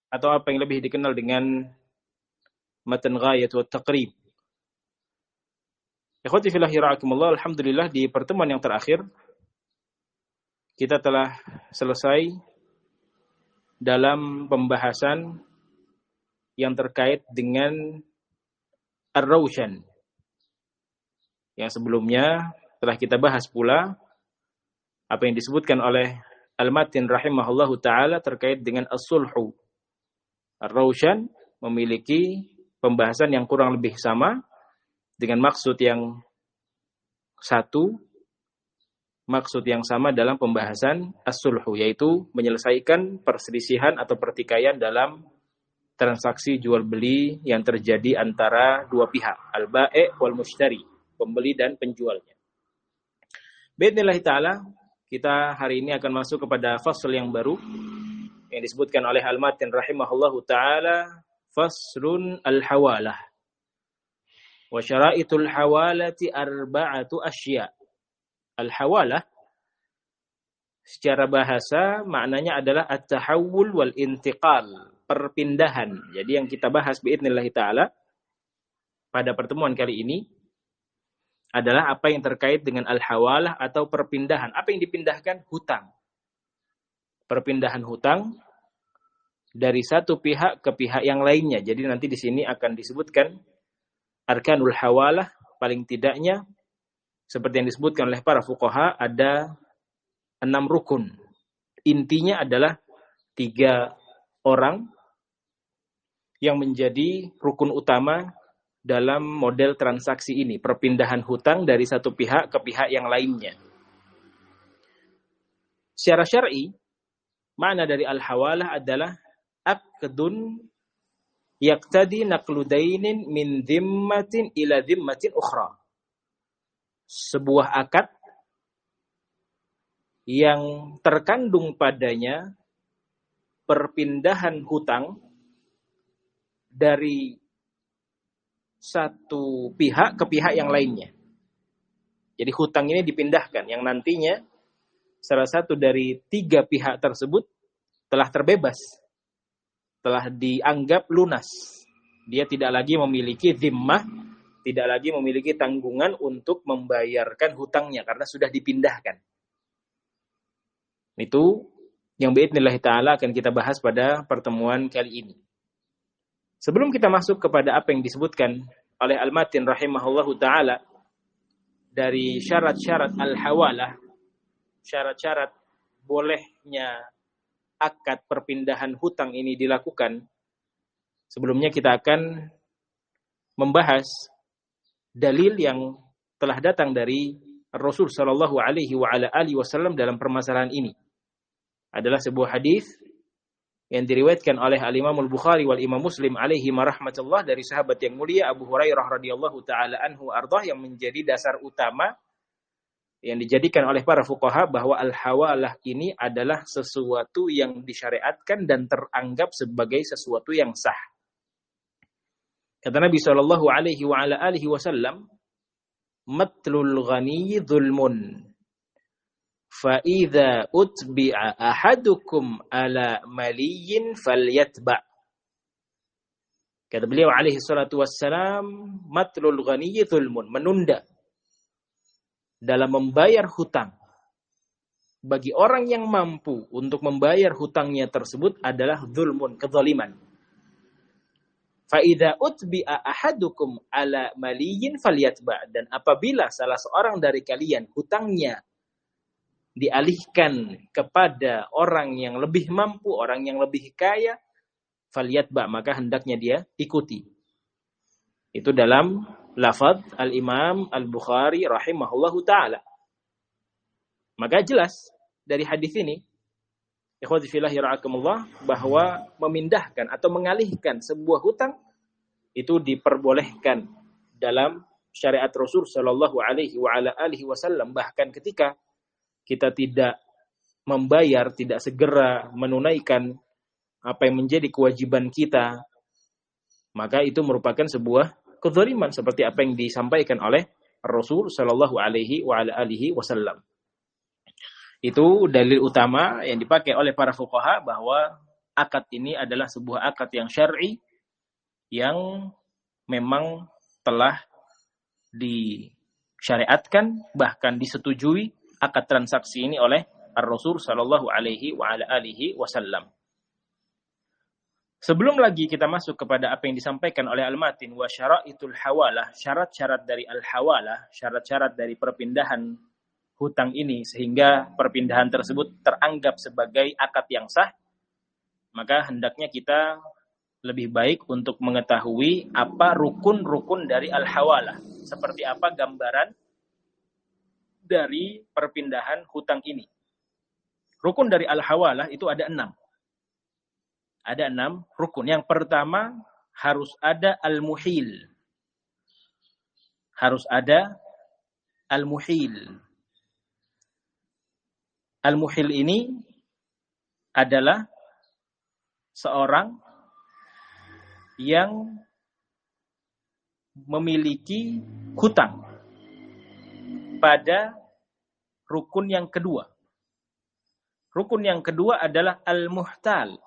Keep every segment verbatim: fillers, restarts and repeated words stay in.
atau apa yang lebih dikenal dengan matan ghayat wa taqrib. Ikhwati fillah rahimakumullah, alhamdulillah di pertemuan yang terakhir kita telah selesai dalam pembahasan yang terkait dengan ar-rawshan. Yang sebelumnya telah kita bahas pula apa yang disebutkan oleh Al-Matin rahimahullahu ta'ala terkait dengan as-sulhu. Ar-rawshan memiliki pembahasan yang kurang lebih sama dengan maksud yang satu, maksud yang sama dalam pembahasan as-sulhu, yaitu menyelesaikan perselisihan atau pertikaian dalam transaksi jual beli yang terjadi antara dua pihak, al-bai' wal mushtari, pembeli dan penjualnya. Bi'idznillah ta'ala, kita hari ini akan masuk kepada fasl yang baru yang disebutkan oleh Al-Matin rahimahullahu ta'ala, faslun al-hawalah. Wa syara'itul hawalati arba'atu asya'. Al-hawalah secara bahasa maknanya adalah at-tahawul wal intiqal, perpindahan. Jadi yang kita bahas bi'idznillah ta'ala pada pertemuan kali ini adalah apa yang terkait dengan al-hawalah atau perpindahan. Apa yang dipindahkan? Hutang. Perpindahan hutang dari satu pihak ke pihak yang lainnya. Jadi nanti di sini akan disebutkan arkanul hawalah, paling tidaknya seperti yang disebutkan oleh para fuqaha ada enam rukun. Intinya adalah tiga orang yang menjadi rukun utama dalam model transaksi ini, perpindahan hutang dari satu pihak ke pihak yang lainnya. Secara syar'i, makna dari al-hawalah adalah aqdun yaqtadi naqlu dainin min dhimmatin ila dhimmatin ukhra. Sebuah akad yang terkandung padanya perpindahan hutang dari satu pihak ke pihak yang lainnya. Jadi hutang ini dipindahkan yang nantinya salah satu dari tiga pihak tersebut telah terbebas, telah dianggap lunas. Dia tidak lagi memiliki dhimmah, tidak lagi memiliki tanggungan untuk membayarkan hutangnya karena sudah dipindahkan. Itu yang bi'idznillah ta'ala akan kita bahas pada pertemuan kali ini. Sebelum kita masuk kepada apa yang disebutkan oleh Al-Matin rahimahullahu ta'ala dari syarat-syarat al-hawalah, syarat-syarat bolehnya akad perpindahan hutang ini dilakukan, sebelumnya kita akan membahas dalil yang telah datang dari Rasul sallallahu alaihi wa ala alihi wasallam dalam permasalahan ini. Adalah sebuah hadis yang diriwayatkan oleh Al-Imam Al-Bukhari wal Imam Muslim alaihi marahmatullah dari sahabat yang mulia Abu Hurairah radhiyallahu taala anhu ardah, yang menjadi dasar utama yang dijadikan oleh para fuqaha bahwa al-hawalah ini adalah sesuatu yang disyariatkan dan teranggap sebagai sesuatu yang sah. Kata Nabi sallallahu alaihi wa ala alihi wasallam, matlul ghani dzulmun fa idza utbi'a ahadukum ala maliyin falyatba'. Kata beliau alaihi salatu wassalam, matlul ghani dzulmun, menunda dalam membayar hutang bagi orang yang mampu untuk membayar hutangnya tersebut adalah zulmun, kezaliman. Fa idza utbi'a ahadukum ala maliyin falyatba', dan apabila salah seorang dari kalian hutangnya dialihkan kepada orang yang lebih mampu, orang yang lebih kaya, falyatba', maka hendaknya dia ikuti. Itu dalam lafaz Al-Imam Al-Bukhari rahimahullahu ta'ala. Maka jelas dari hadis ini, ikhwati fillah rahimakumullah, bahwa memindahkan atau mengalihkan sebuah hutang itu diperbolehkan dalam syariat Rasul sallallahu alaihi wa ala alihi wasallam. Bahkan ketika kita tidak membayar, tidak segera menunaikan apa yang menjadi kewajiban kita, maka itu merupakan sebuah kezaliman seperti apa yang disampaikan oleh Rasul sallallahu alaihi wa ala alihi wasallam. Itu dalil utama yang dipakai oleh para fuqaha bahwa akad ini adalah sebuah akad yang syar'i yang memang telah disyariatkan, bahkan disetujui akad transaksi ini oleh Ar-Rasul sallallahu alaihi wa ala alihi wasallam. Sebelum lagi kita masuk kepada apa yang disampaikan oleh Al-Matin wa syara'itul hawalah, syarat-syarat dari al-hawalah, syarat-syarat dari perpindahan hutang ini sehingga perpindahan tersebut teranggap sebagai akad yang sah, maka hendaknya kita lebih baik untuk mengetahui apa rukun-rukun dari al-hawalah, seperti apa gambaran dari perpindahan hutang ini. Rukun dari al-hawalah itu ada enam. Ada enam rukun. Yang pertama, harus ada al-muhil. Harus ada al-muhil. Al-muhil ini adalah seorang yang memiliki hutang pada rukun yang kedua. Rukun yang kedua adalah al-muhtal.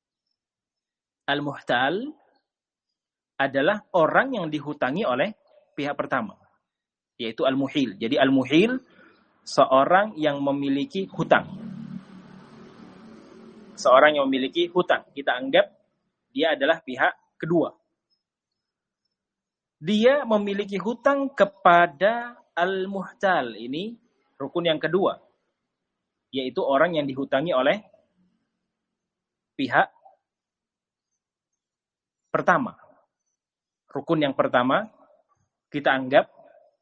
Al-muhtal adalah orang yang dihutangi oleh pihak pertama, yaitu al-muhil. Jadi al-muhil seorang yang memiliki hutang. Seorang yang memiliki hutang. Kita anggap dia adalah pihak kedua. Dia memiliki hutang kepada al-muhtal. Ini rukun yang kedua, yaitu orang yang dihutangi oleh pihak pertama. Rukun yang pertama kita anggap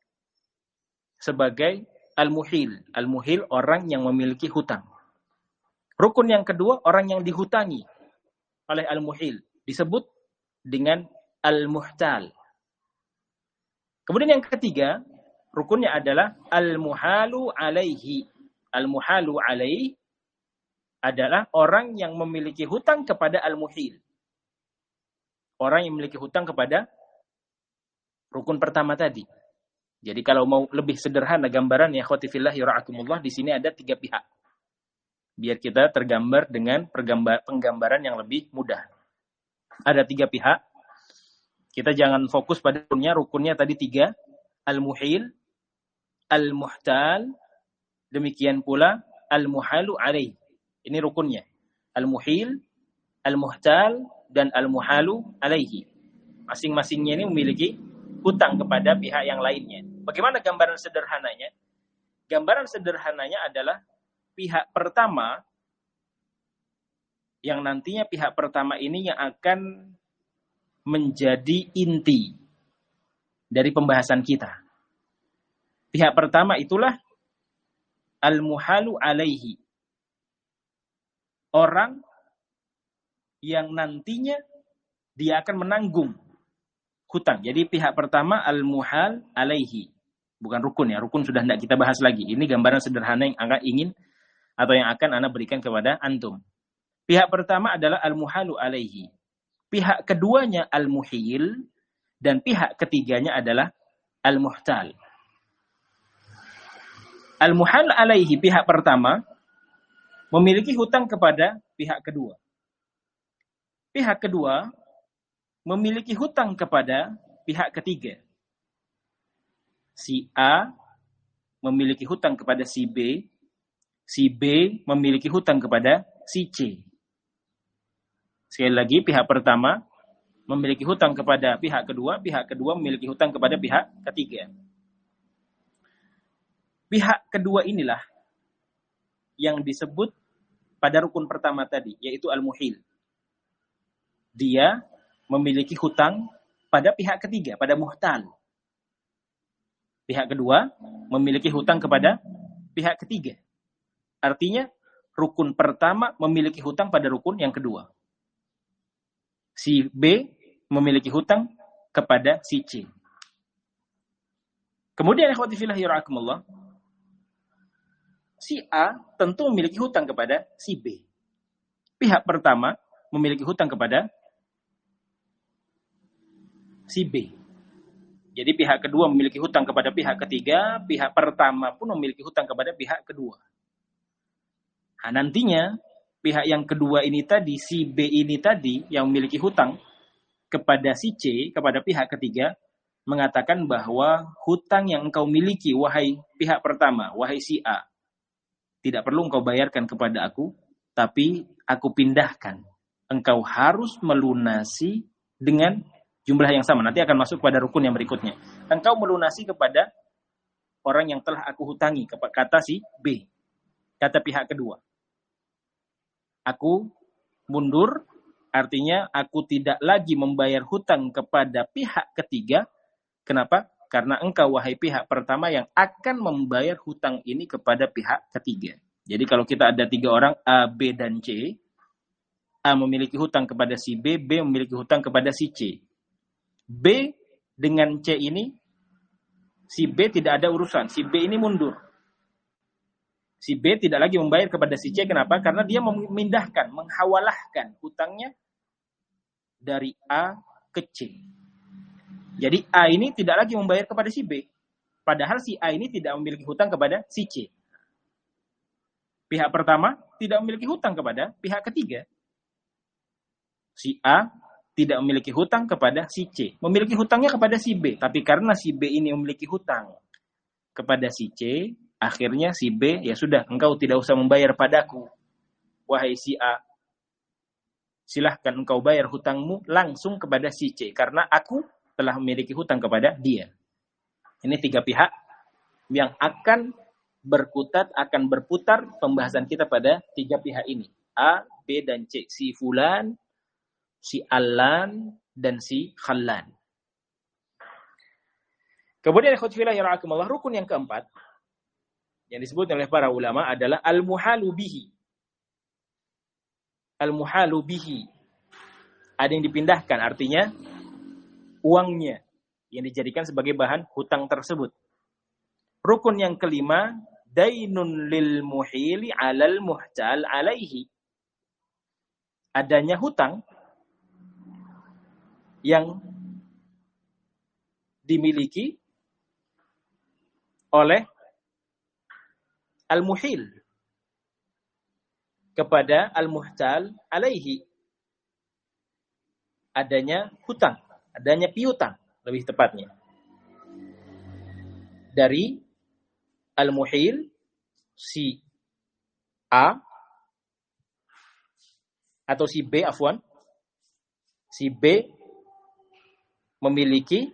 sebagai al-muhil. Al-muhil orang yang memiliki hutang. Rukun yang kedua orang yang dihutangi oleh al-muhil disebut dengan al-muhtal. Kemudian yang ketiga, rukunnya adalah al-muhalu alaihi. Al-muhalu alaihi adalah orang yang memiliki hutang kepada al-muhil. Orang yang memiliki hutang kepada rukun pertama tadi. Jadi kalau mau lebih sederhana gambaran ya akhwati fillah yara'akumullah, di sini ada tiga pihak. Biar kita tergambar dengan penggambaran yang lebih mudah. Ada tiga pihak. Kita jangan fokus pada rukunnya. Rukunnya tadi tiga. Al-muhil, al-muhtal, demikian pula al-muhalu alaih. Ini rukunnya. Al-muhil, al-muhtal, dan al-muhalu alaihi. Masing-masingnya ini memiliki hutang kepada pihak yang lainnya. Bagaimana gambaran sederhananya? Gambaran sederhananya adalah pihak pertama, yang nantinya pihak pertama ini yang akan menjadi inti dari pembahasan kita. Pihak pertama itulah al-muhalu alaihi. Orang yang nantinya dia akan menanggung hutang. Jadi pihak pertama al-muhal alaihi. Bukan rukun ya. Rukun sudah tidak kita bahas lagi. Ini gambaran sederhana yang Anda ingin atau yang akan Anda berikan kepada antum. Pihak pertama adalah al-muhalu alaihi. Pihak keduanya al-muhil. Dan pihak ketiganya adalah al-muhtal. Al-muhal alaihi, pihak pertama, memiliki hutang kepada pihak kedua. Pihak kedua memiliki hutang kepada pihak ketiga. Si A memiliki hutang kepada si B, si B memiliki hutang kepada si C. Sekali lagi, pihak pertama memiliki hutang kepada pihak kedua, pihak kedua memiliki hutang kepada pihak ketiga. Pihak kedua inilah yang disebut pada rukun pertama tadi, yaitu al-muhil. Dia memiliki hutang pada pihak ketiga, pada muhtal. Pihak kedua memiliki hutang kepada pihak ketiga. Artinya, rukun pertama memiliki hutang pada rukun yang kedua. Si B memiliki hutang kepada si C. Kemudian, ikhwati fillah yarahmatullah, si A tentu memiliki hutang kepada si B. Pihak pertama memiliki hutang kepada si B. Jadi pihak kedua memiliki hutang kepada pihak ketiga, pihak pertama pun memiliki hutang kepada pihak kedua. Nah, nantinya pihak yang kedua ini tadi, si B ini tadi yang memiliki hutang kepada si C, kepada pihak ketiga, mengatakan bahwa hutang yang engkau miliki, wahai pihak pertama, wahai si A, tidak perlu engkau bayarkan kepada aku, tapi aku pindahkan. Engkau harus melunasi dengan jumlah yang sama. Nanti akan masuk pada rukun yang berikutnya. Engkau melunasi kepada orang yang telah aku hutangi, kata si B, kata pihak kedua. Aku mundur, artinya aku tidak lagi membayar hutang kepada pihak ketiga. Kenapa? Karena engkau, wahai pihak pertama, yang akan membayar hutang ini kepada pihak ketiga. Jadi kalau kita ada tiga orang, A, B, dan C, A memiliki hutang kepada si B, B memiliki hutang kepada si C. B dengan C ini, si B tidak ada urusan, si B ini mundur. Si B tidak lagi membayar kepada si C, kenapa? Karena dia memindahkan, menghawalahkan hutangnya dari A ke C. Jadi A ini tidak lagi membayar kepada si B. Padahal si A ini tidak memiliki hutang kepada si C. Pihak pertama tidak memiliki hutang kepada pihak ketiga. Si A tidak memiliki hutang kepada si C. Memiliki hutangnya kepada si B. Tapi karena si B ini memiliki hutang kepada si C, akhirnya si B, ya sudah, engkau tidak usah membayar padaku, wahai si A. Silahkan engkau bayar hutangmu langsung kepada si C. Karena aku telah memiliki hutang kepada dia. Ini tiga pihak yang akan berkutat, akan berputar pembahasan kita pada tiga pihak ini. A, B, dan C. Si Fulan, si Alan, dan si Khallan. Kemudian, rukun yang keempat, yang disebut oleh para ulama adalah al-muhalu bihi. Al-muhalu bihi. Ada yang dipindahkan, artinya uangnya yang dijadikan sebagai bahan hutang tersebut. Rukun yang kelima, dainun lil muhili alal muhtal alaihi. Adanya hutang yang dimiliki oleh al-muhil kepada al-muhtal alaihi. Adanya hutang, adanya piutang lebih tepatnya. Dari al-muhil si A atau si B, afwan. Si B memiliki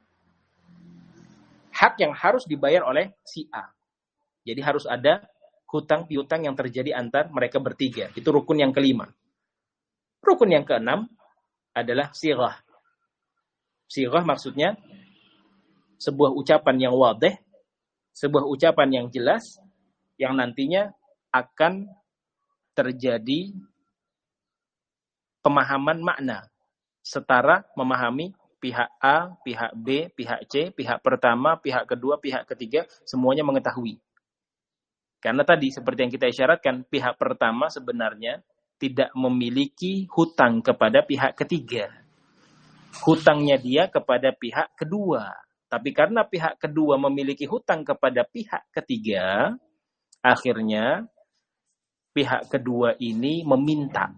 hak yang harus dibayar oleh si A. Jadi harus ada hutang piutang yang terjadi antar mereka bertiga. Itu rukun yang kelima. Rukun yang keenam adalah sirah. Sirah maksudnya sebuah ucapan yang wadih, sebuah ucapan yang jelas, yang nantinya akan terjadi pemahaman makna. Setara memahami pihak A, pihak B, pihak C, pihak pertama, pihak kedua, pihak ketiga, semuanya mengetahui. Karena tadi seperti yang kita isyaratkan, pihak pertama sebenarnya tidak memiliki hutang kepada pihak ketiga. Hutangnya dia kepada pihak kedua. Tapi karena pihak kedua memiliki hutang kepada pihak ketiga, akhirnya pihak kedua ini meminta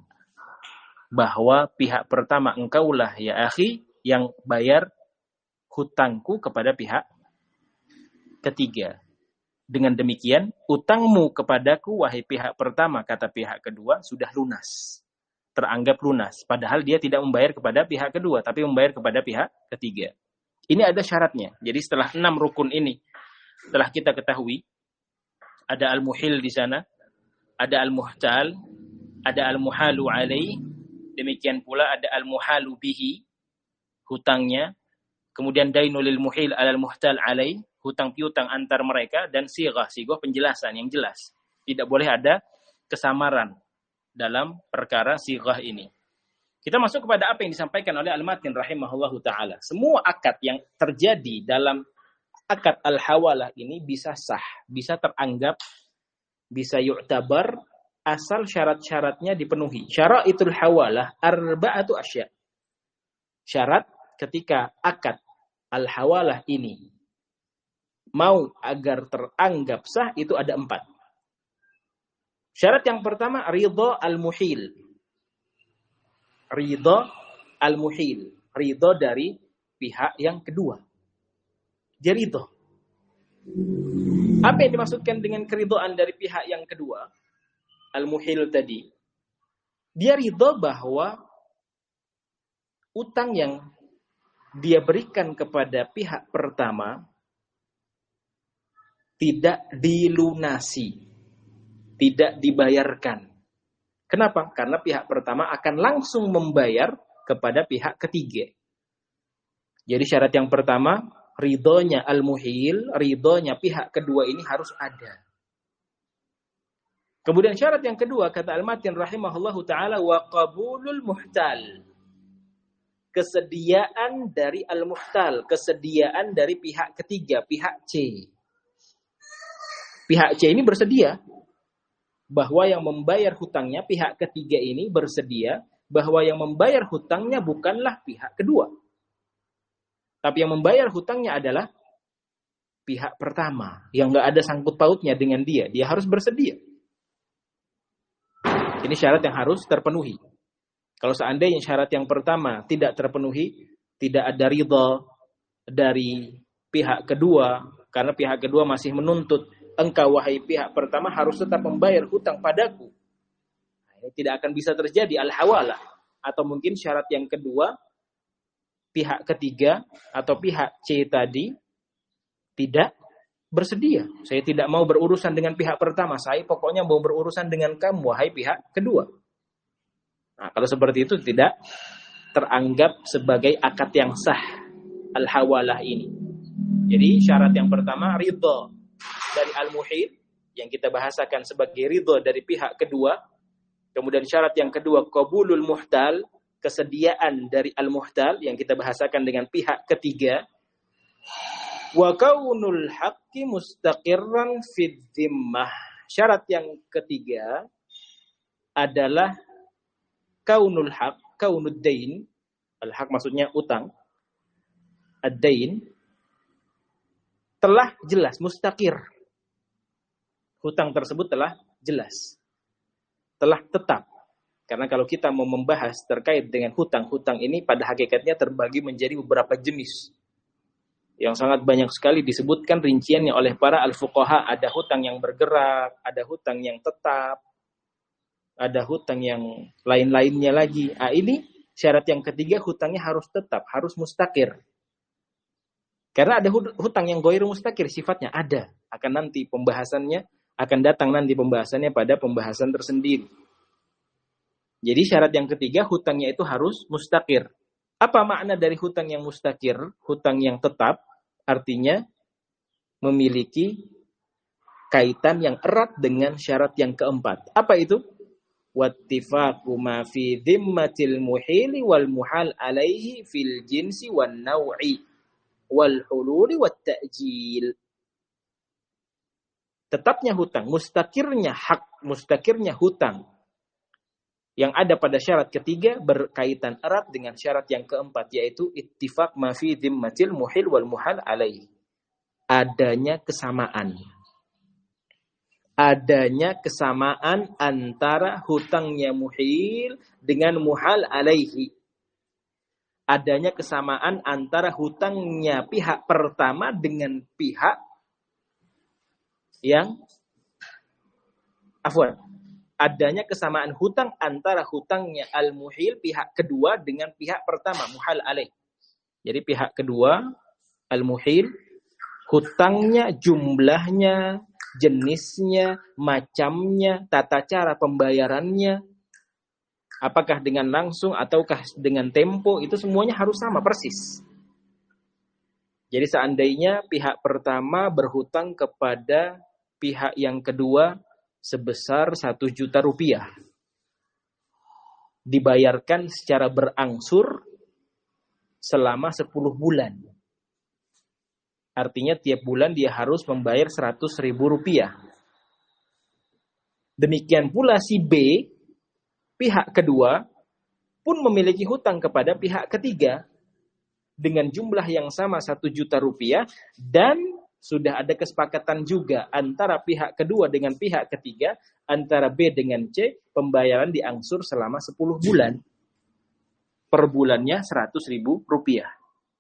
bahwa pihak pertama, engkaulah ya akhi yang bayar hutangku kepada pihak ketiga. Dengan demikian, utangmu kepadaku, wahai pihak pertama, kata pihak kedua, sudah lunas. Teranggap lunas. Padahal dia tidak membayar kepada pihak kedua, tapi membayar kepada pihak ketiga. Ini ada syaratnya. Jadi setelah enam rukun ini, telah kita ketahui, ada al-muhil di sana, ada al-muhtal, ada al-muhalu alaih, demikian pula ada al-muhalu bihi, hutangnya, kemudian dainul lil muhil alal muhtal alaih, hutang piutang antar mereka, dan sighah, sighah penjelasan yang jelas. Tidak boleh ada kesamaran dalam perkara sighah ini. Kita masuk kepada apa yang disampaikan oleh Al-Matin rahimahullahu ta'ala. Semua akad yang terjadi dalam akad al-hawalah ini bisa sah, bisa teranggap, bisa yu'tabar, asal syarat-syaratnya dipenuhi. Syara'itul hawalah arba'atu asya. Syarat ketika akad al-hawalah ini mau agar teranggap sah itu ada empat. Syarat yang pertama, ridho al-muhil. Ridho al-muhil. Ridho dari pihak yang kedua. Dia ridho. Apa yang dimaksudkan dengan keridhaan dari pihak yang kedua? Al-muhil tadi. Dia ridho bahwa utang yang dia berikan kepada pihak pertama tidak dilunasi, tidak dibayarkan. Kenapa? Karena pihak pertama akan langsung membayar kepada pihak ketiga. Jadi syarat yang pertama, ridhonya al-muhil, ridhonya pihak kedua ini harus ada. Kemudian syarat yang kedua, kata Al-Matin rahimahullahu ta'ala, wa qabulul muhtal. Kesediaan dari al-muhtal, kesediaan dari pihak ketiga, pihak C. Pihak C ini bersedia bahwa yang membayar hutangnya, pihak ketiga ini bersedia bahwa yang membayar hutangnya bukanlah pihak kedua. Tapi yang membayar hutangnya adalah pihak pertama, yang gak ada sangkut pautnya dengan dia. Dia harus bersedia. Ini syarat yang harus terpenuhi. Kalau seandainya syarat yang pertama tidak terpenuhi, tidak ada ridha dari pihak kedua, karena pihak kedua masih menuntut, engkau wahai pihak pertama harus tetap membayar hutang padaku. Nah, ini tidak akan bisa terjadi al-hawalah. Atau mungkin syarat yang kedua, pihak ketiga atau pihak C tadi tidak bersedia. Saya tidak mau berurusan dengan pihak pertama. Saya pokoknya mau berurusan dengan kamu, wahai pihak kedua. Nah, kalau seperti itu tidak teranggap sebagai akad yang sah al-hawalah ini. Jadi syarat yang pertama, ridho dari al-muhil, yang kita bahasakan sebagai ridho dari pihak kedua. Kemudian syarat yang kedua, qabulul muhtal, kesediaan dari al-muhtal, yang kita bahasakan dengan pihak ketiga. Wa kaunul haqqi mustaqirran fid dhimmah. Syarat yang ketiga adalah kaunul haq, kaunud dain. Al-haq maksudnya utang. Ad-dain telah jelas, mustaqir. Hutang tersebut telah jelas. Telah tetap. Karena kalau kita mau membahas terkait dengan hutang-hutang ini pada hakikatnya terbagi menjadi beberapa jenis. Yang sangat banyak sekali disebutkan rinciannya oleh para al-fuqaha. Ada hutang yang bergerak, ada hutang yang tetap, ada hutang yang lain-lainnya lagi. Ah, ini syarat yang ketiga, hutangnya harus tetap, harus mustaqir. Karena ada hutang yang ghairu mustaqir, sifatnya ada. Akan nanti pembahasannya, akan datang nanti pembahasannya pada pembahasan tersendiri. Jadi syarat yang ketiga, hutangnya itu harus mustaqir. Apa makna dari hutang yang mustaqir, hutang yang tetap? Artinya memiliki kaitan yang erat dengan syarat yang keempat. Apa itu? Wattifaqu ma fi dhimmatil muhili wal muhal alaihi fil jinsi wan naw'i wal hululi wat ta'jil. Tetapnya hutang, mustaqirnya hak, mustaqirnya hutang yang ada pada syarat ketiga berkaitan erat dengan syarat yang keempat, yaitu ittifaq ma fi dhimmatil muhil wal muhal alaihi. Adanya kesamaan. Adanya kesamaan antara hutangnya muhil dengan muhal alaihi. Adanya kesamaan antara hutangnya pihak pertama dengan pihak yang afwan. Adanya kesamaan hutang antara hutangnya al-muhil pihak kedua dengan pihak pertama muhal alaih. Jadi pihak kedua al-muhil hutangnya, jumlahnya, jenisnya, macamnya, tata cara pembayarannya, apakah dengan langsung ataukah dengan tempo, itu semuanya harus sama persis. Jadi seandainya pihak pertama berhutang kepada pihak yang kedua sebesar satu juta rupiah. Dibayarkan secara berangsur selama sepuluh bulan. Artinya tiap bulan dia harus membayar seratus ribu rupiah. Demikian pula si B, pihak kedua, pun memiliki hutang kepada pihak ketiga dengan jumlah yang sama satu juta rupiah dan sudah ada kesepakatan juga antara pihak kedua dengan pihak ketiga, antara B dengan C, pembayaran diangsur selama sepuluh bulan. Per bulannya seratus ribu rupiah.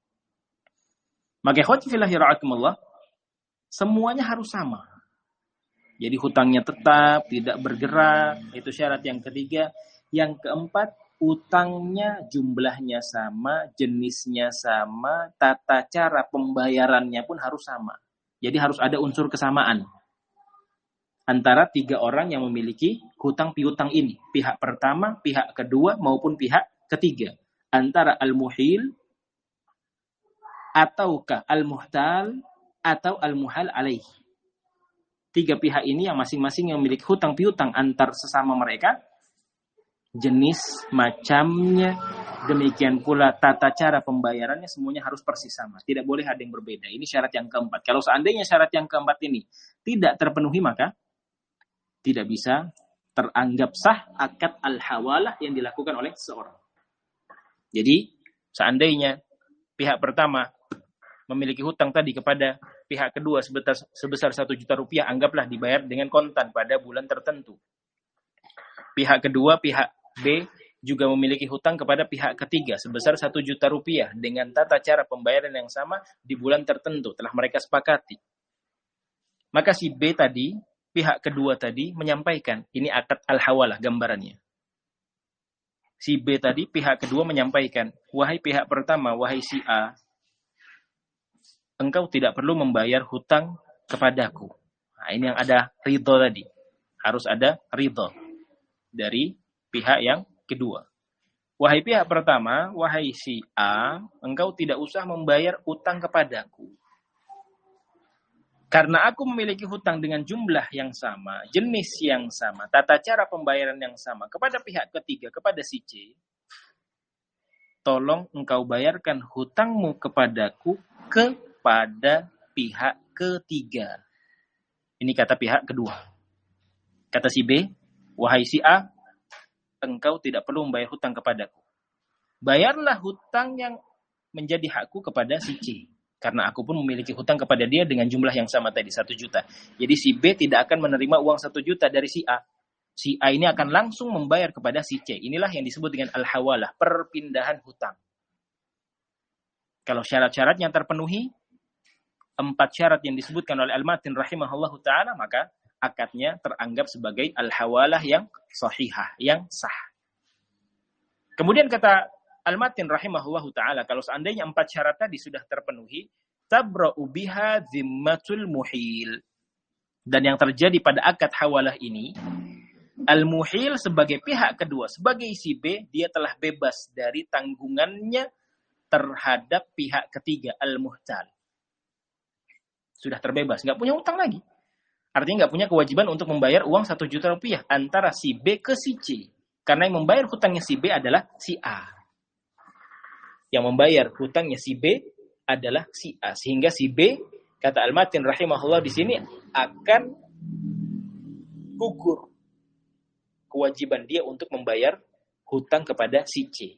Maka ikhwati fillahi ra'akumullah, semuanya harus sama. Jadi hutangnya tetap, tidak bergerak, itu syarat yang ketiga. Yang keempat, utangnya jumlahnya sama, jenisnya sama, tata cara pembayarannya pun harus sama. Jadi harus ada unsur kesamaan antara tiga orang yang memiliki hutang piutang ini. Pihak pertama, pihak kedua, maupun pihak ketiga. Antara al-muhil, ataukah al-muhtal, atau al-muhal alaih. Tiga pihak ini yang masing-masing yang memiliki hutang piutang antar sesama mereka. Jenis, macamnya, demikian pula tata cara pembayarannya semuanya harus persis sama. Tidak boleh ada yang berbeda. Ini syarat yang keempat. Kalau seandainya syarat yang keempat ini tidak terpenuhi, maka tidak bisa teranggap sah akad al-hawalah yang dilakukan oleh seorang. Jadi, seandainya pihak pertama memiliki hutang tadi kepada pihak kedua sebesar sebesar satu juta rupiah, anggaplah dibayar dengan kontan pada bulan tertentu. Pihak kedua, pihak B, juga memiliki hutang kepada pihak ketiga sebesar satu juta rupiah dengan tata cara pembayaran yang sama di bulan tertentu telah mereka sepakati. Maka si B tadi, pihak kedua tadi menyampaikan, ini akad al-hawalah gambarannya. Si B tadi, pihak kedua menyampaikan, wahai pihak pertama, wahai si A, engkau tidak perlu membayar hutang kepadaku. Nah, ini yang ada ridho tadi. Harus ada ridho dari pihak yang kedua. Wahai pihak pertama, wahai si A, engkau tidak usah membayar hutang kepadaku. Karena aku memiliki hutang dengan jumlah yang sama, jenis yang sama, tata cara pembayaran yang sama kepada pihak ketiga, kepada si C, tolong engkau bayarkan hutangmu kepadaku kepada pihak ketiga. Ini kata pihak kedua. Kata si B, wahai si A, engkau tidak perlu membayar hutang kepadaku. Bayarlah hutang yang menjadi hakku kepada si C. Karena aku pun memiliki hutang kepada dia dengan jumlah yang sama tadi, satu juta. Jadi si B tidak akan menerima uang satu juta dari si A. Si A ini akan langsung membayar kepada si C. Inilah yang disebut dengan al-hawalah, perpindahan hutang. Kalau syarat-syaratnya terpenuhi, empat syarat yang disebutkan oleh Al-Matin rahimahullahu ta'ala, maka akadnya teranggap sebagai al-hawalah yang sahihah, yang sah. Kemudian kata Al-Matin rahimahullahu ta'ala, kalau seandainya empat syarat tadi sudah terpenuhi, tabra'u biha zimmatul muhil. Dan yang terjadi pada akad hawalah ini, al-muhil sebagai pihak kedua, sebagai si B, dia telah bebas dari tanggungannya terhadap pihak ketiga, al-muhtal. Sudah terbebas, nggak punya utang lagi. Artinya nggak punya kewajiban untuk membayar uang satu juta rupiah antara si B ke si C. Karena yang membayar hutangnya si B adalah si A. Yang membayar hutangnya si B adalah si A. Sehingga si B, kata Al-Matin rahimahullah di sini, akan gugur kewajiban dia untuk membayar hutang kepada si C.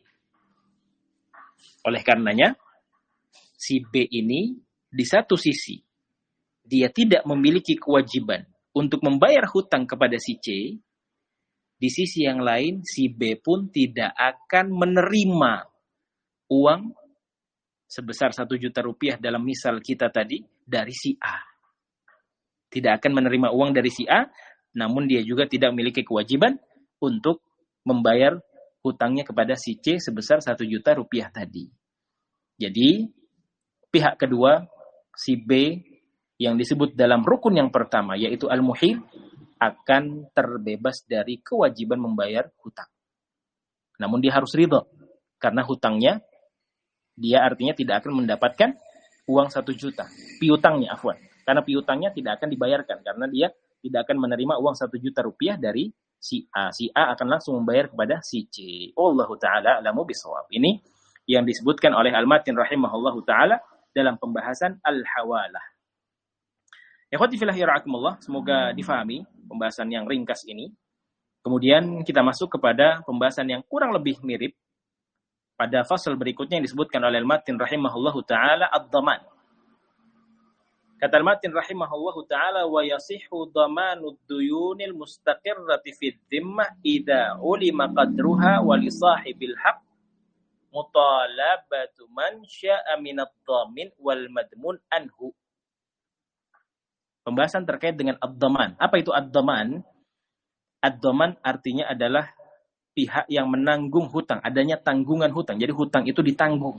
Oleh karenanya, si B ini di satu sisi, dia tidak memiliki kewajiban untuk membayar hutang kepada si C. Di sisi yang lain, si B pun tidak akan menerima uang sebesar satu juta rupiah dalam misal kita tadi dari si A. Tidak akan menerima uang dari si A, namun dia juga tidak memiliki kewajiban untuk membayar hutangnya kepada si C sebesar satu juta rupiah tadi. Jadi, pihak kedua, si B, yang disebut dalam rukun yang pertama, yaitu al-muhil, akan terbebas dari kewajiban membayar hutang. Namun dia harus ridho, karena hutangnya, dia artinya tidak akan mendapatkan uang satu juta. Piutangnya, afwan. Karena piutangnya tidak akan dibayarkan, karena dia tidak akan menerima uang satu juta rupiah dari si A. Si A akan langsung membayar kepada si C. Wallahu ta'ala a'lamu bishawab. Ini yang disebutkan oleh Al-Matin rahimahullahu ta'ala dalam pembahasan al-hawalah. Ikhwati fillah yara'akumullah, semoga difahami pembahasan yang ringkas ini. Kemudian kita masuk kepada pembahasan yang kurang lebih mirip pada fasal berikutnya yang disebutkan oleh Al-Matin rahimahullahu ta'ala, ad-dhaman. Kata al-Matin rahimahullahu ta'ala, wa yasihu dhamanud duyunil mustaqirrati fid dhimmah idza ulima qadruha wa li sahibil haqq mutalabatu man sya'a minadh dhamin wal madmun anhu. Pembahasan terkait dengan ad-dhaman. Apa itu ad-dhaman? Ad-dhaman artinya adalah pihak yang menanggung hutang, adanya tanggungan hutang. Jadi hutang itu ditanggung.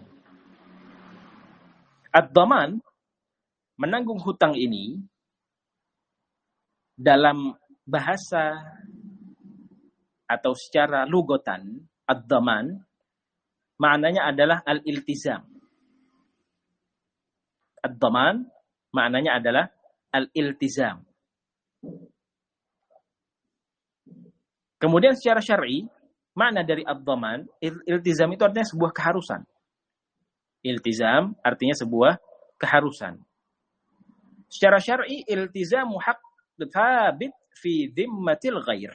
Ad-dhaman, menanggung hutang ini dalam bahasa atau secara lugotan, ad-dhaman maknanya adalah al-iltizam. Ad-dhaman maknanya adalah al-iltizam. Kemudian secara syar'i, makna dari ad-dhaman, iltizam itu artinya sebuah keharusan. Iltizam artinya sebuah keharusan. Secara syar'i, iltizamu haqq thabit fi dhimmatil ghair.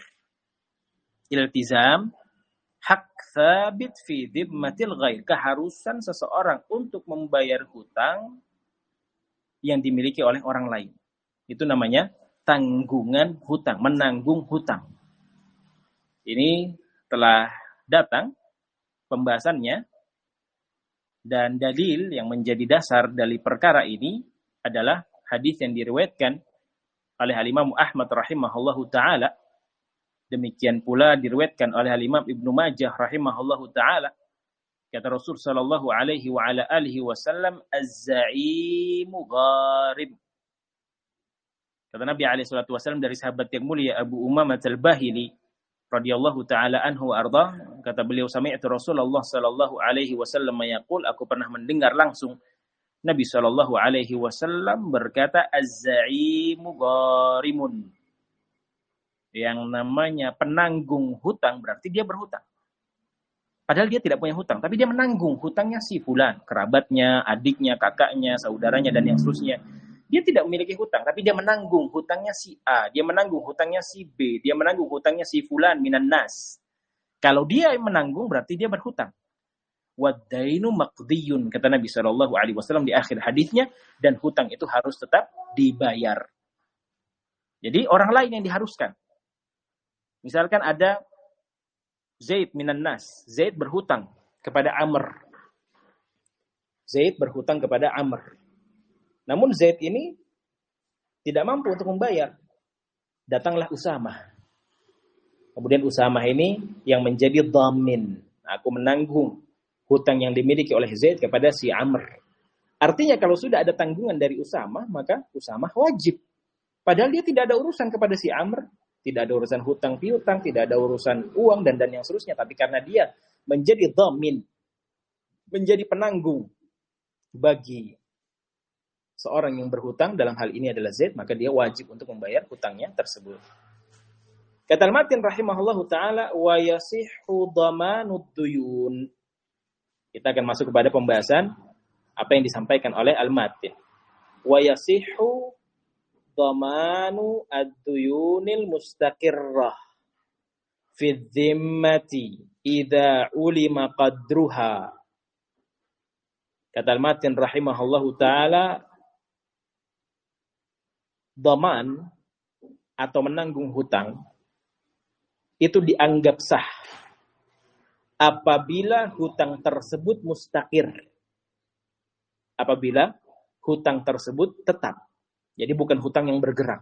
Iltizam hak thabit fi dhimmatil ghair. Keharusan seseorang untuk membayar hutang yang dimiliki oleh orang lain. Itu namanya tanggungan hutang, menanggung hutang. Ini telah datang pembahasannya, dan dalil yang menjadi dasar dari perkara ini adalah hadis yang diriwayatkan oleh Al-Imam Ahmad rahimahullahu ta'ala. Demikian pula diriwayatkan oleh Al-Imam Ibnu Majah rahimahullahu ta'ala. Kata Rasul sallallahu alaihi wa ala alihi wasallam, az-za'imu gharib. Kata Nabi alaihi salatu wasallam dari sahabat yang mulia Abu Umamah al-Bahili radhiyallahu taala anhu arda, kata beliau, sami'tu Rasulullah sallallahu alaihi wasallam yaqul, aku pernah mendengar langsung Nabi sallallahu alaihi wasallam berkata, az-za'imu gharimun. Yang namanya penanggung hutang berarti dia berhutang. Padahal dia tidak punya hutang, tapi dia menanggung hutangnya si fulan, kerabatnya, adiknya, kakaknya, saudaranya dan yang seterusnya. Dia tidak memiliki hutang, tapi dia menanggung hutangnya si A, dia menanggung hutangnya si B, dia menanggung hutangnya si fulan minan nas. Kalau dia menanggung berarti dia berhutang. Wad-dainu maqdiyun, kata Nabi sallallahu alaihi wasallam di akhir hadisnya, dan hutang itu harus tetap dibayar. Jadi orang lain yang diharuskan. Misalkan ada Zaid minan nas, Zaid berhutang kepada Amr. Zaid berhutang kepada Amr. Namun Zaid ini tidak mampu untuk membayar. Datanglah Usamah. Kemudian Usamah ini yang menjadi dhamin. Aku menanggung hutang yang dimiliki oleh Zaid kepada si Amr. Artinya kalau sudah ada tanggungan dari Usamah, maka Usamah wajib. Padahal dia tidak ada urusan kepada si Amr. Tidak ada urusan hutang piutang, tidak ada urusan uang dan dan yang seterusnya. Tapi karena dia menjadi dhamin, menjadi penanggung bagi seorang yang berhutang, dalam hal ini adalah Zaid, maka dia wajib untuk membayar hutangnya tersebut. Kata Al-Matin rahimahullahu ta'ala, wa yasihhu dhamanud duyun. Kita akan masuk kepada pembahasan apa yang disampaikan oleh Al-Matin. Wa yasihhu dhamanu ad-duyunil mustaqirrah fi dhimmati idza ulima qadruha. Kata Al-Matin rahimahullahu ta'ala, dhaman atau menanggung hutang itu dianggap sah apabila hutang tersebut mustaqir. Apabila hutang tersebut tetap. Jadi bukan hutang yang bergerak.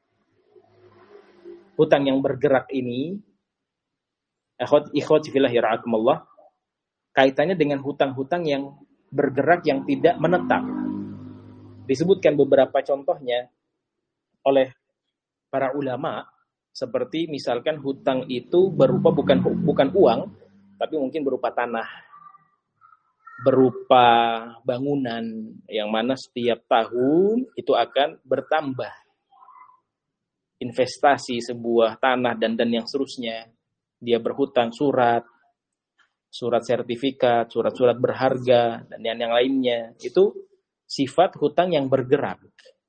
Hutang yang bergerak ini, ikhwat ikhwat fillah yarhakumullah, kaitannya dengan hutang-hutang yang bergerak yang tidak menetap. Disebutkan beberapa contohnya oleh para ulama, seperti misalkan hutang itu berupa bukan bukan uang, tapi mungkin berupa tanah, berupa bangunan, yang mana setiap tahun itu akan bertambah investasi sebuah tanah dan dan yang seterusnya. Dia berhutang surat, surat sertifikat, surat-surat berharga dan yang yang lainnya. Itu sifat hutang yang bergerak.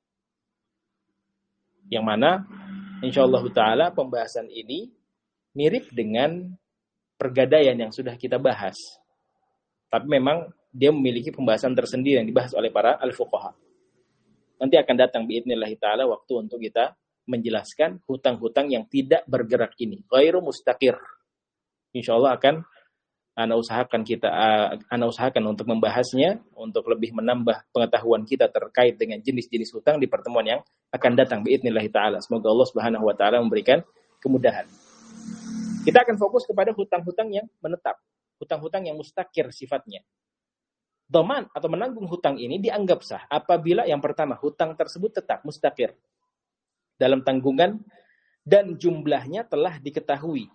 Yang mana insyaallah ta'ala pembahasan ini mirip dengan pergadaian yang sudah kita bahas. Tapi memang dia memiliki pembahasan tersendiri yang dibahas oleh para al-fuqaha. Nanti akan datang biidznillah ta'ala waktu untuk kita menjelaskan hutang-hutang yang tidak bergerak ini. Ghairu mustaqir. Insyaallah akan ana usahakan kita ana usahakan untuk membahasnya, untuk lebih menambah pengetahuan kita terkait dengan jenis-jenis hutang di pertemuan yang akan datang biidznillah ta'ala. Semoga Allah Subhanahu wa taala memberikan kemudahan. Kita akan fokus kepada hutang-hutang yang menetap, hutang-hutang yang mustaqir sifatnya. Dhaman atau menanggung hutang ini dianggap sah apabila yang pertama hutang tersebut tetap mustaqir dalam tanggungan dan jumlahnya telah diketahui.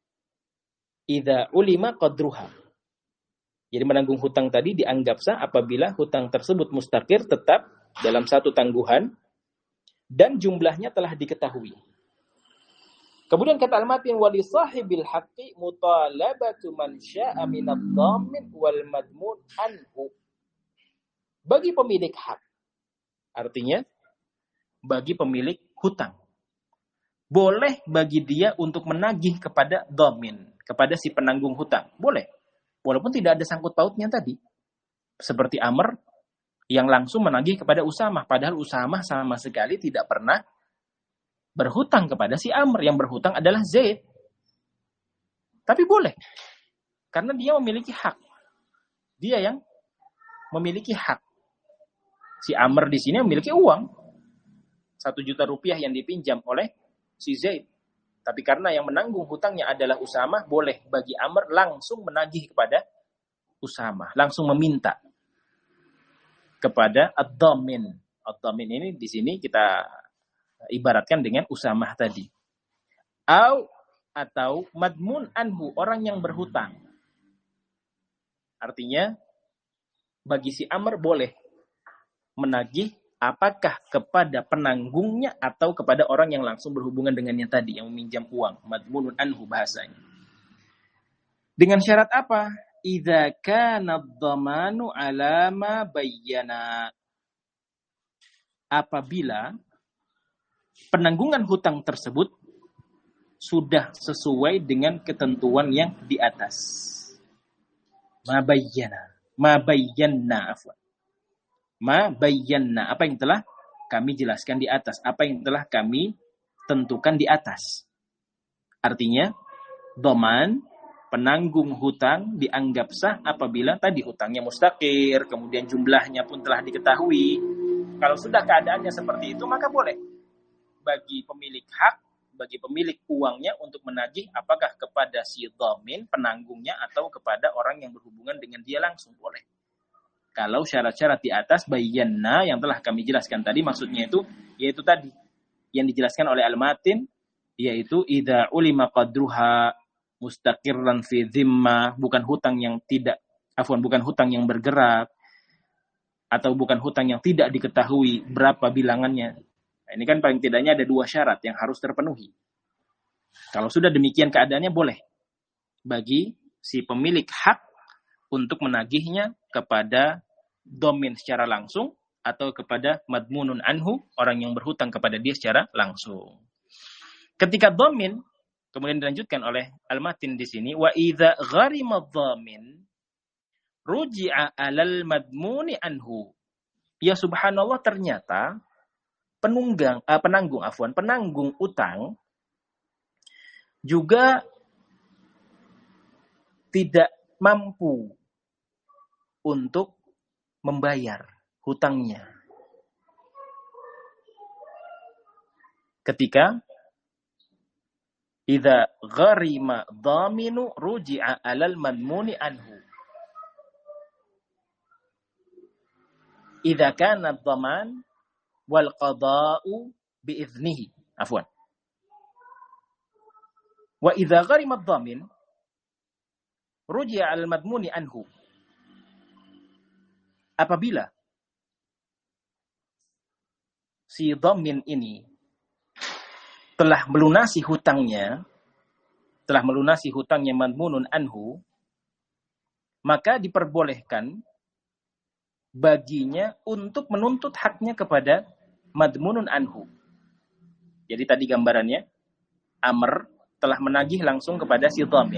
Idza ulima qadruha. Jadi menanggung hutang tadi dianggap sah apabila hutang tersebut mustaqir tetap dalam satu tangguhan dan jumlahnya telah diketahui. Kemudian kata Al-Matin wali sahibil haqqi mutalabatu man syaa'a minadh dhamin wal madmun anhu. Bagi pemilik hak. Artinya bagi pemilik hutang. Boleh bagi dia untuk menagih kepada dhamin, kepada si penanggung hutang. Boleh. Walaupun tidak ada sangkut pautnya tadi. Seperti Amr yang langsung menagih kepada Usamah. Padahal Usamah sama sekali tidak pernah berhutang kepada si Amr. Yang berhutang adalah Zaid. Tapi boleh. Karena dia memiliki hak. Dia yang memiliki hak. Si Amr di sini memiliki uang. Satu juta rupiah yang dipinjam oleh si Zaid. Tapi karena yang menanggung hutangnya adalah Usamah, boleh bagi Amr langsung menagih kepada Usamah. Langsung meminta kepada ad-dhamin. Ad-dhamin ini di sini kita ibaratkan dengan Usamah tadi. Au, atau madmun anhu, orang yang berhutang. Artinya, bagi si Amr boleh menagih apakah kepada penanggungnya atau kepada orang yang langsung berhubungan dengannya tadi, yang meminjam uang. Madmunun anhu bahasanya. Dengan syarat apa? Idza kana ad-dhamanu ala ma bayyana. Apabila penanggungan hutang tersebut sudah sesuai dengan ketentuan yang di atas. Ma bayyana. Ma bayyana afwan. Ma bayyana, apa yang telah kami jelaskan di atas, apa yang telah kami tentukan di atas. Artinya, dhaman, penanggung hutang dianggap sah apabila tadi hutangnya mustaqir, kemudian jumlahnya pun telah diketahui. Kalau sudah keadaannya seperti itu, maka boleh bagi pemilik hak, bagi pemilik uangnya untuk menagih apakah kepada si dhamin, penanggungnya, atau kepada orang yang berhubungan dengan dia langsung, boleh. Kalau syarat-syarat di atas bayyana yang telah kami jelaskan tadi, maksudnya itu yaitu tadi yang dijelaskan oleh Al-Matin, yaitu idza ulima qadruha mustaqirran fi dhimmah, bukan hutang yang tidak afwan bukan hutang yang bergerak atau bukan hutang yang tidak diketahui berapa bilangannya. Nah, ini kan paling tidaknya ada dua syarat yang harus terpenuhi. Kalau sudah demikian keadaannya, boleh bagi si pemilik hak untuk menagihnya kepada dhamin secara langsung atau kepada madmunun anhu, orang yang berhutang kepada dia secara langsung. Ketika dhamin, kemudian dilanjutkan oleh Al-Matin di sini, wa idza gharima dhamin ruji'a 'alal madmuni anhu. Ya subhanallah, ternyata penunggang uh, penanggung afwan penanggung utang juga tidak mampu untuk membayar hutangnya. Ketika idza gharima dhaminu ruji'a 'alal madmuni anhu. Idza kana ad-dhaman wal qada'u bi idznihi. Afwan. Wa idza gharima ad-dhamin ruji'a 'alal madmuni anhu. Apabila si dhamin ini telah melunasi hutangnya, telah melunasi hutangnya madmunun anhu, maka diperbolehkan baginya untuk menuntut haknya kepada madmunun anhu. Jadi tadi gambarannya, Amr telah menagih langsung kepada si dhamin.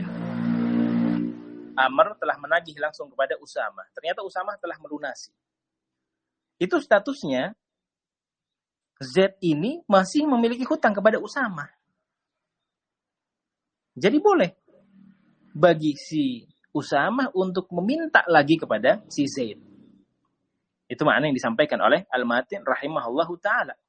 Amr telah menagih langsung kepada Usamah. Ternyata Usamah telah melunasi. Itu statusnya Z ini masih memiliki hutang kepada Usama. Jadi boleh bagi si Usama untuk meminta lagi kepada si Zaid. Itu makna yang disampaikan oleh Al-Matin rahimahullahu ta'ala.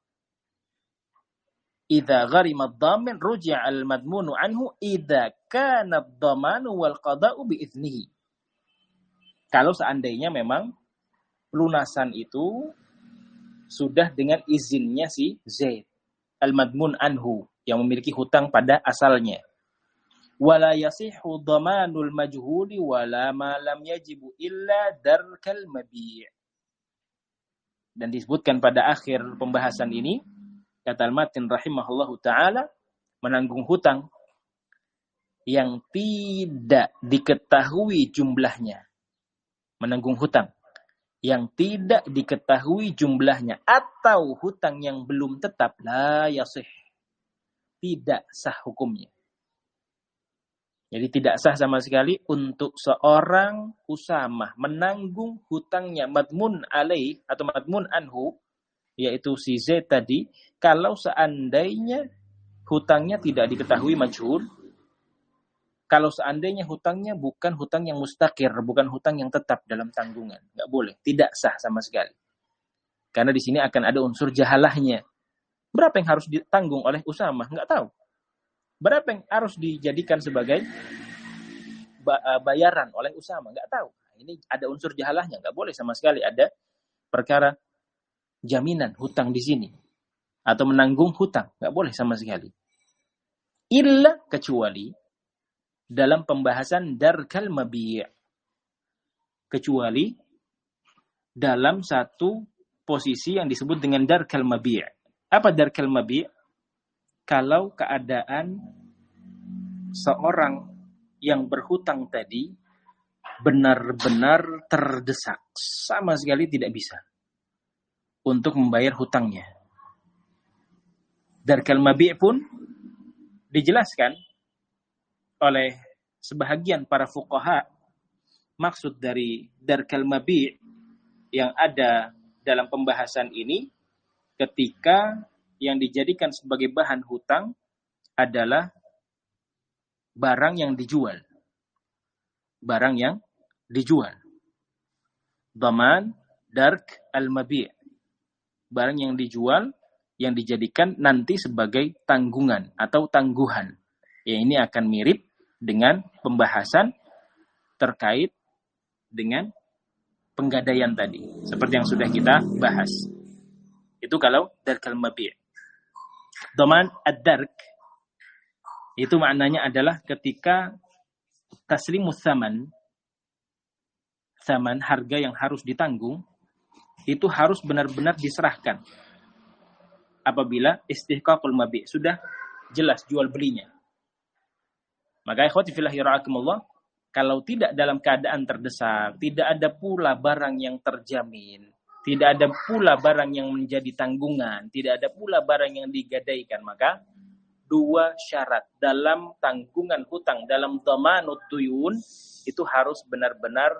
Idza gharima ad-dhamin ruji'a al-madmunu anhu idza kana ad-dhamanu wal qada'u bi idznihi. Kalau seandainya memang lunasan itu sudah dengan izinnya si Zaid al-madmun anhu yang memiliki hutang pada asalnya. Wala yasihhu dhamanul majhuli wala ma lam yajibu illa darkal mabi'. Dan disebutkan pada akhir pembahasan ini kata al-Matin rahimahullahu taala, menanggung hutang yang tidak diketahui jumlahnya. Menanggung hutang yang tidak diketahui jumlahnya atau hutang yang belum tetap, la yasih, tidak sah hukumnya. Jadi tidak sah sama sekali untuk seorang Usamah menanggung hutangnya madmun alaih atau madmun anhu, yaitu si Z tadi, kalau seandainya hutangnya tidak diketahui majhul, kalau seandainya hutangnya bukan hutang yang mustaqir, bukan hutang yang tetap dalam tanggungan. Nggak boleh, tidak sah sama sekali. Karena di sini akan ada unsur jahalahnya. Berapa yang harus ditanggung oleh Usamah? Nggak tahu. Berapa yang harus dijadikan sebagai bayaran oleh Usamah? Nggak tahu. Ini ada unsur jahalahnya. Nggak boleh sama sekali ada perkara jaminan hutang di sini. Atau menanggung hutang. Nggak boleh sama sekali. Illa kecuali dalam pembahasan darkal mabi'. Kecuali dalam satu posisi yang disebut dengan darkal mabi'. Apa darkal mabi'? Kalau keadaan seorang yang berhutang tadi benar-benar terdesak, sama sekali tidak bisa untuk membayar hutangnya. Darkal mabi' pun dijelaskan oleh sebahagian para fuqaha, maksud dari darkal mabi' yang ada dalam pembahasan ini ketika yang dijadikan sebagai bahan hutang adalah barang yang dijual. Barang yang dijual. Dhaman, dark, al-mabi'. Barang yang dijual yang dijadikan nanti sebagai tanggungan atau tangguhan. Ya, ini akan mirip dengan pembahasan terkait dengan penggadaian tadi, seperti yang sudah kita bahas. Itu kalau darkal mabi'. Dhaman ad-dark itu maknanya adalah ketika taslimus tsaman, tsaman harga yang harus ditanggung itu harus benar-benar diserahkan. Apabila istihqaqul mabi', sudah jelas jual belinya. Maka ikhwati fillah yara'akumullah, kalau tidak dalam keadaan terdesak, tidak ada pula barang yang terjamin, tidak ada pula barang yang menjadi tanggungan, tidak ada pula barang yang digadaikan, maka dua syarat dalam tanggungan hutang, dalam dhamanud duyun, itu harus benar-benar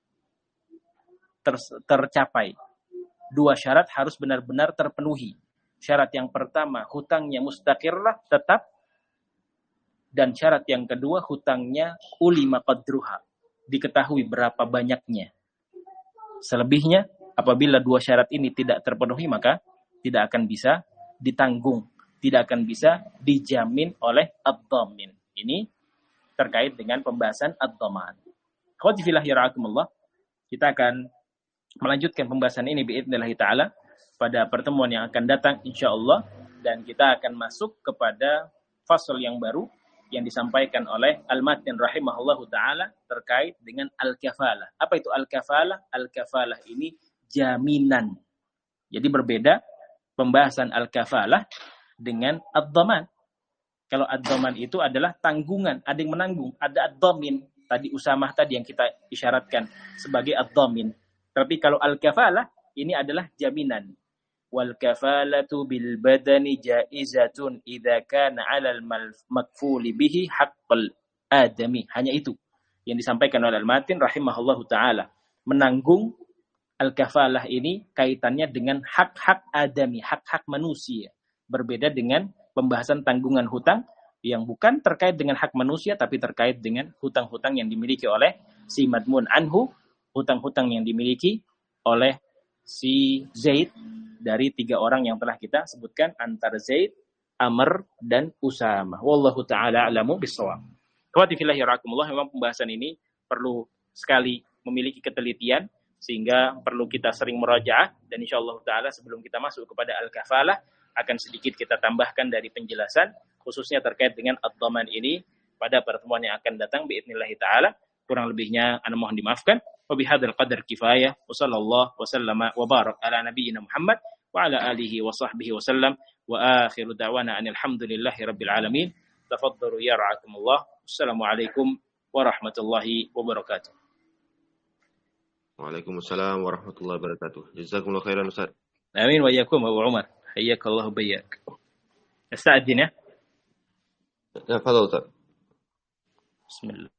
ter- tercapai. Dua syarat harus benar-benar terpenuhi. Syarat yang pertama, hutangnya mustaqirlah, tetap. Dan syarat yang kedua, hutangnya ulima qadruha, diketahui berapa banyaknya. Selebihnya, apabila dua syarat ini tidak terpenuhi, maka tidak akan bisa ditanggung, tidak akan bisa dijamin oleh ad-dhamin. Ini terkait dengan pembahasan ad-dhaman. Khawati fillah yara'akumullah, kita akan melanjutkan pembahasan ini biidznillah ta'ala pada pertemuan yang akan datang insyaallah, dan kita akan masuk kepada fasal yang baru yang disampaikan oleh Al-Matin rahimahullahu ta'ala terkait dengan al-kafalah. Apa itu al-kafalah? Al-kafalah ini jaminan. Jadi berbeda pembahasan al-kafalah dengan ad-dhaman. Kalau ad-dhaman itu adalah tanggungan, ada yang menanggung, ada ad-dhamin. Tadi Usamah tadi yang kita isyaratkan sebagai ad-dhamin. Tapi kalau al-kafalah ini adalah jaminan. Wal kafalatu bil badani jaizatun idza kana 'alal makfuli bihi haqqul adami. Hanya itu yang disampaikan oleh Al-Matin rahimahullahu taala. Menanggung al-kafalah ini kaitannya dengan hak-hak adami, hak-hak manusia. Berbeda dengan pembahasan tanggungan hutang yang bukan terkait dengan hak manusia, tapi terkait dengan hutang-hutang yang dimiliki oleh si madmun anhu, hutang-hutang yang dimiliki oleh si Zaid dari tiga orang yang telah kita sebutkan, antara Zaid, Amr, dan Usamah. Wallahu ta'ala a'lamu bis-shawab. Ikhwati fillahi rahimakumullah, memang pembahasan ini perlu sekali memiliki ketelitian, sehingga perlu kita sering murajaah, dan insyaallah ta'ala sebelum kita masuk kepada al-kafalah, akan sedikit kita tambahkan dari penjelasan, khususnya terkait dengan ad-dhaman ini, pada pertemuan yang akan datang, biidznillah ta'ala. Kurang lebihnya, ana mohon dimaafkan. Wa bihadzal qadar kifayah, wa sallallahu wa sallama wa barak ala nabiyyina Muhammad, wa ala alihi wa sahbihi wa sallam, wa akhiru da'wana anil hamdulillahi rabbil alamin. Tafaddalu ya ra'akumullah. Assalamualaikum warahmatullahi wabarakatuh. Waalaikumsalam warahmatullahi wabarakatuh. Jazakumullah khairan Ustaz. Amin wa iyyakum Abu Umar. Hayyakallahu bayyak. Asta'dzin ya. Ya, fadhal Ustaz. Bismillah.